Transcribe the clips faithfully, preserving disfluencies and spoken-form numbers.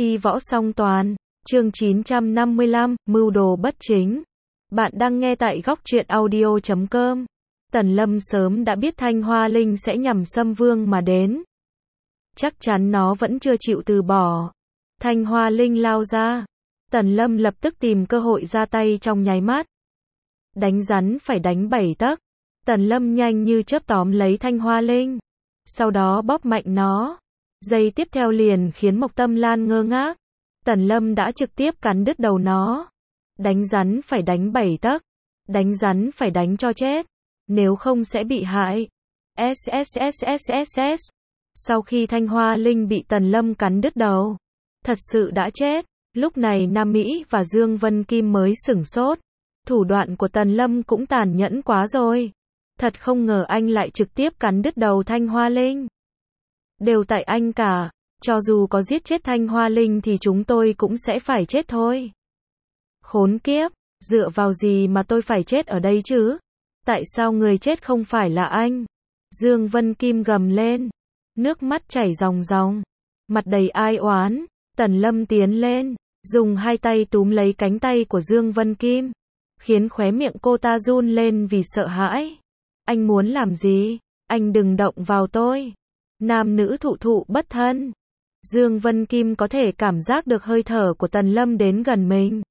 Y võ song toàn, chương chín trăm năm mươi lăm, mưu đồ bất chính. Bạn đang nghe tại góc truyện audio chấm com. Tần Lâm sớm đã biết Thanh Hoa Linh sẽ nhằm xâm vương mà đến. Chắc chắn nó vẫn chưa chịu từ bỏ. Thanh Hoa Linh lao ra. Tần Lâm lập tức tìm cơ hội ra tay trong nháy mắt. Đánh rắn phải đánh bảy tấc. Tần Lâm nhanh như chớp tóm lấy Thanh Hoa Linh. Sau đó bóp mạnh nó. Giây tiếp theo liền khiến Mộc Tâm Lan ngơ ngác. Tần Lâm đã trực tiếp cắn đứt đầu nó. Đánh rắn phải đánh bảy tấc. Đánh rắn phải đánh cho chết. Nếu không sẽ bị hại. SSSSSS. Sau khi Thanh Hoa Linh bị Tần Lâm cắn đứt đầu, thật sự đã chết. Lúc này Nam Mỹ và Dương Vân Kim mới sửng sốt. Thủ đoạn của Tần Lâm cũng tàn nhẫn quá rồi. Thật không ngờ anh lại trực tiếp cắn đứt đầu Thanh Hoa Linh. Đều tại anh cả. Cho dù có giết chết Thanh Hoa Linh thì chúng tôi cũng sẽ phải chết thôi. Khốn kiếp, dựa vào gì mà tôi phải chết ở đây chứ? Tại sao người chết không phải là anh? Dương Vân Kim gầm lên. Nước mắt chảy ròng ròng. Mặt đầy ai oán. Tần Lâm tiến lên. Dùng hai tay túm lấy cánh tay của Dương Vân Kim. Khiến khóe miệng cô ta run lên vì sợ hãi. Anh muốn làm gì? Anh đừng động vào tôi. Nam nữ thụ thụ bất thân. Dương Vân Kim có thể cảm giác được hơi thở của Tần Lâm đến gần mình.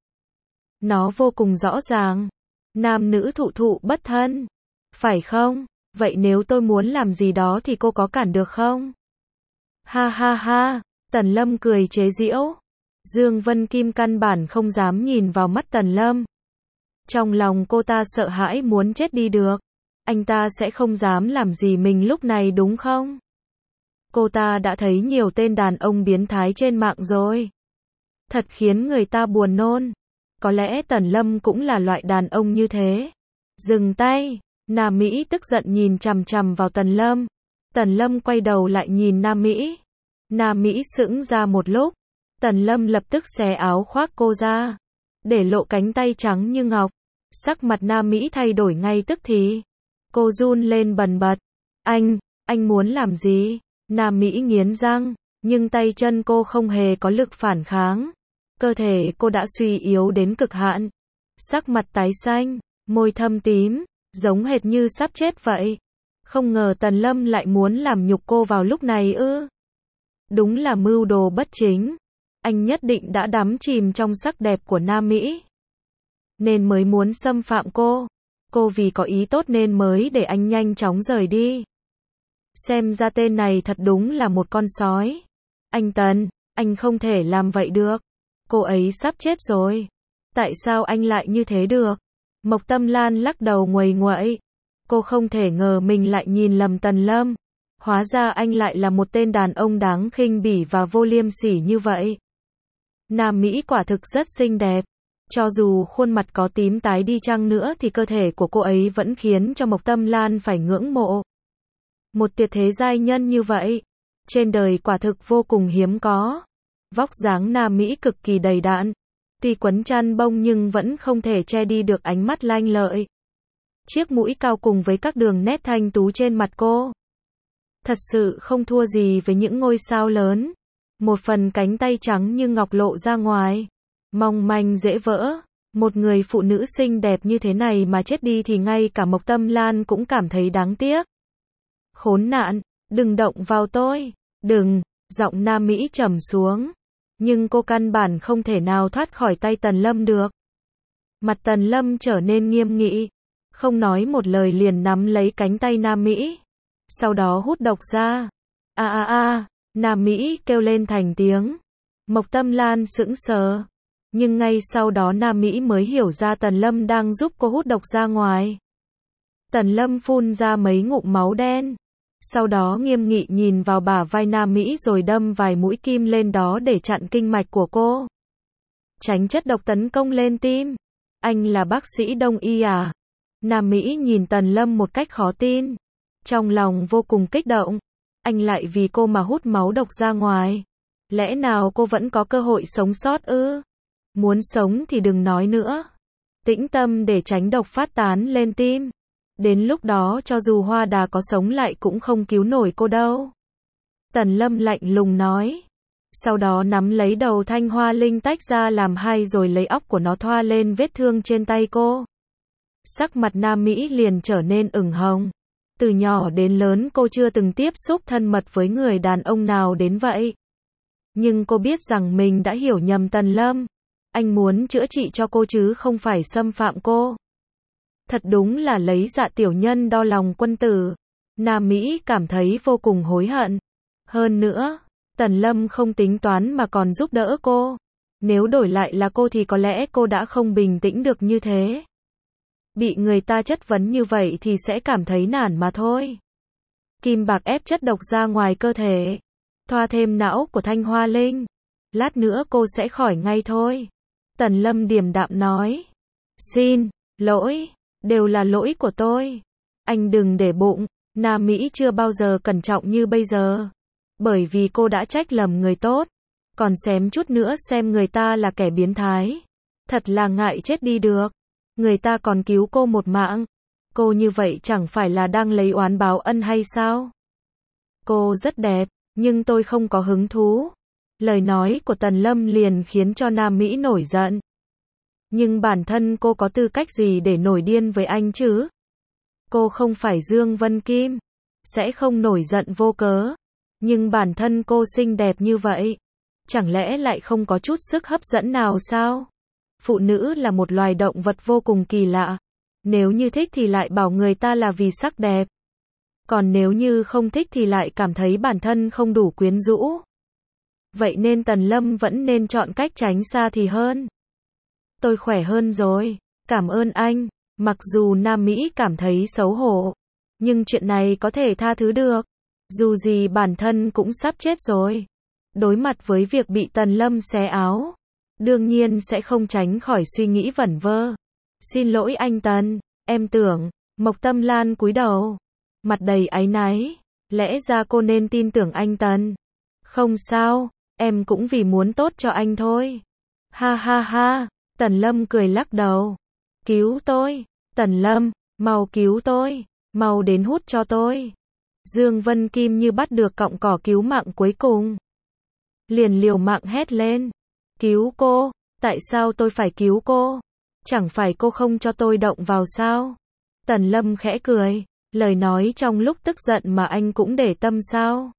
Nó vô cùng rõ ràng. Nam nữ thụ thụ bất thân. Phải không? Vậy nếu tôi muốn làm gì đó thì cô có cản được không? Ha ha ha. Tần Lâm cười chế giễu. Dương Vân Kim căn bản không dám nhìn vào mắt Tần Lâm. Trong lòng cô ta sợ hãi muốn chết đi được. Anh ta sẽ không dám làm gì mình lúc này đúng không? Cô ta đã thấy nhiều tên đàn ông biến thái trên mạng rồi. Thật khiến người ta buồn nôn. Có lẽ Tần Lâm cũng là loại đàn ông như thế. Dừng tay. Nam Mỹ tức giận nhìn chằm chằm vào Tần Lâm. Tần Lâm quay đầu lại nhìn Nam Mỹ. Nam Mỹ sững ra một lúc. Tần Lâm lập tức xé áo khoác cô ra. Để lộ cánh tay trắng như ngọc. Sắc mặt Nam Mỹ thay đổi ngay tức thì. Cô run lên bần bật. Anh, anh muốn làm gì? Nam Mỹ nghiến răng, nhưng tay chân cô không hề có lực phản kháng. Cơ thể cô đã suy yếu đến cực hạn. Sắc mặt tái xanh, môi thâm tím, giống hệt như sắp chết vậy. Không ngờ Tần Lâm lại muốn làm nhục cô vào lúc này ư. Đúng là mưu đồ bất chính. Anh nhất định đã đắm chìm trong sắc đẹp của Nam Mỹ. Nên mới muốn xâm phạm cô. Cô vì có ý tốt nên mới để anh nhanh chóng rời đi. Xem ra tên này thật đúng là một con sói. Anh Tần, anh không thể làm vậy được. Cô ấy sắp chết rồi. Tại sao anh lại như thế được? Mộc Tâm Lan lắc đầu nguầy nguậy. Cô không thể ngờ mình lại nhìn lầm Tần Lâm. Hóa ra anh lại là một tên đàn ông đáng khinh bỉ và vô liêm sỉ như vậy. Nam Mỹ quả thực rất xinh đẹp. Cho dù khuôn mặt có tím tái đi chăng nữa thì cơ thể của cô ấy vẫn khiến cho Mộc Tâm Lan phải ngưỡng mộ. Một tuyệt thế giai nhân như vậy, trên đời quả thực vô cùng hiếm có. Vóc dáng Nam Mỹ cực kỳ đầy đặn, tuy quấn chăn bông nhưng vẫn không thể che đi được ánh mắt lanh lợi. Chiếc mũi cao cùng với các đường nét thanh tú trên mặt cô, thật sự không thua gì với những ngôi sao lớn. Một phần cánh tay trắng như ngọc lộ ra ngoài, mong manh dễ vỡ. Một người phụ nữ xinh đẹp như thế này mà chết đi thì ngay cả Mộc Tâm Lan cũng cảm thấy đáng tiếc. Khốn nạn, đừng động vào tôi, đừng, giọng Nam Mỹ trầm xuống. Nhưng cô căn bản không thể nào thoát khỏi tay Tần Lâm được. Mặt Tần Lâm trở nên nghiêm nghị, không nói một lời liền nắm lấy cánh tay Nam Mỹ. Sau đó hút độc ra. A a a, Nam Mỹ kêu lên thành tiếng. Mộc Tâm Lan sững sờ. Nhưng ngay sau đó Nam Mỹ mới hiểu ra Tần Lâm đang giúp cô hút độc ra ngoài. Tần Lâm phun ra mấy ngụm máu đen. Sau đó nghiêm nghị nhìn vào bả vai Nam Mỹ rồi đâm vài mũi kim lên đó để chặn kinh mạch của cô. Tránh chất độc tấn công lên tim. Anh là bác sĩ Đông y à? Nam Mỹ nhìn Tần Lâm một cách khó tin. Trong lòng vô cùng kích động. Anh lại vì cô mà hút máu độc ra ngoài. Lẽ nào cô vẫn có cơ hội sống sót ư? Muốn sống thì đừng nói nữa. Tĩnh tâm để tránh độc phát tán lên tim. Đến lúc đó cho dù Hoa Đà có sống lại cũng không cứu nổi cô đâu. Tần Lâm lạnh lùng nói. Sau đó nắm lấy đầu Thanh Hoa Linh tách ra làm hai rồi lấy óc của nó thoa lên vết thương trên tay cô. Sắc mặt Nam Mỹ liền trở nên ửng hồng. Từ nhỏ đến lớn cô chưa từng tiếp xúc thân mật với người đàn ông nào đến vậy. Nhưng cô biết rằng mình đã hiểu nhầm Tần Lâm. Anh muốn chữa trị cho cô chứ không phải xâm phạm cô. Thật đúng là lấy dạ tiểu nhân đo lòng quân tử. Nam Mỹ cảm thấy vô cùng hối hận. Hơn nữa, Tần Lâm không tính toán mà còn giúp đỡ cô. Nếu đổi lại là cô thì có lẽ cô đã không bình tĩnh được như thế. Bị người ta chất vấn như vậy thì sẽ cảm thấy nản mà thôi. Kim bạc ép chất độc ra ngoài cơ thể. Thoa thêm não của Thanh Hoa Linh. Lát nữa cô sẽ khỏi ngay thôi. Tần Lâm điềm đạm nói. Xin lỗi, đều là lỗi của tôi. Anh đừng để bụng, Nam Mỹ chưa bao giờ cẩn trọng như bây giờ. Bởi vì cô đã trách lầm người tốt. Còn xém chút nữa xem người ta là kẻ biến thái. Thật là ngại chết đi được. Người ta còn cứu cô một mạng. Cô như vậy chẳng phải là đang lấy oán báo ân hay sao? Cô rất đẹp, nhưng tôi không có hứng thú. Lời nói của Tần Lâm liền khiến cho Nam Mỹ nổi giận. Nhưng bản thân cô có tư cách gì để nổi điên với anh chứ? Cô không phải Dương Vân Kim, sẽ không nổi giận vô cớ. Nhưng bản thân cô xinh đẹp như vậy, chẳng lẽ lại không có chút sức hấp dẫn nào sao? Phụ nữ là một loài động vật vô cùng kỳ lạ. Nếu như thích thì lại bảo người ta là vì sắc đẹp. Còn nếu như không thích thì lại cảm thấy bản thân không đủ quyến rũ. Vậy nên Tần Lâm vẫn nên chọn cách tránh xa thì hơn. Tôi khỏe hơn rồi, cảm ơn anh. Mặc dù Nam Mỹ cảm thấy xấu hổ, nhưng chuyện này có thể tha thứ được. Dù gì bản thân cũng sắp chết rồi. Đối mặt với việc bị Tần Lâm xé áo, đương nhiên sẽ không tránh khỏi suy nghĩ vẩn vơ. Xin lỗi anh Tần, em tưởng. Mộc Tâm Lan cúi đầu, mặt đầy áy náy. Lẽ ra cô nên tin tưởng anh Tần. Không sao, em cũng vì muốn tốt cho anh thôi. Ha ha ha, Tần Lâm cười lắc đầu. Cứu tôi, Tần Lâm, mau cứu tôi, mau đến hút cho tôi. Dương Vân Kim như bắt được cọng cỏ cứu mạng cuối cùng. Liền liều mạng hét lên. Cứu cô, tại sao tôi phải cứu cô? Chẳng phải cô không cho tôi động vào sao? Tần Lâm khẽ cười, lời nói trong lúc tức giận mà anh cũng để tâm sao?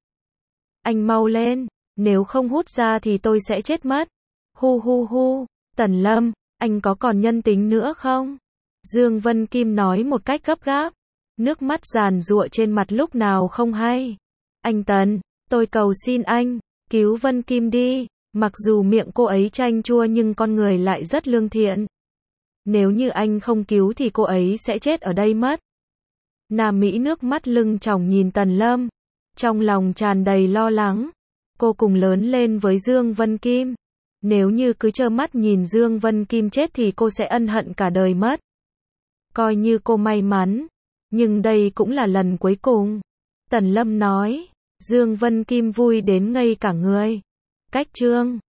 Anh mau lên, nếu không hút ra thì tôi sẽ chết mất. Hu hu hu, Tần Lâm, anh có còn nhân tính nữa không? Dương Vân Kim nói một cách gấp gáp, nước mắt giàn giụa trên mặt lúc nào không hay. Anh Tần, tôi cầu xin anh, cứu Vân Kim đi. Mặc dù miệng cô ấy chanh chua nhưng con người lại rất lương thiện. Nếu như anh không cứu thì cô ấy sẽ chết ở đây mất. Nam Mỹ nước mắt lưng tròng nhìn Tần Lâm, trong lòng tràn đầy lo lắng. Cô cùng lớn lên với Dương Vân Kim. Nếu như cứ trơ mắt nhìn Dương Vân Kim chết thì cô sẽ ân hận cả đời mất. Coi như cô may mắn, nhưng đây cũng là lần cuối cùng. Tần Lâm nói, Dương Vân Kim vui đến ngây cả người. Cách chương